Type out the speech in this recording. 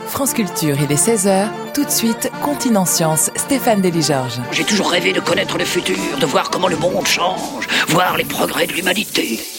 France Culture, il est 16h. Tout de suite, Continent Science, Stéphane Delis-Georges. J'ai toujours rêvé de connaître le futur, de voir comment le monde change, voir les progrès de l'humanité.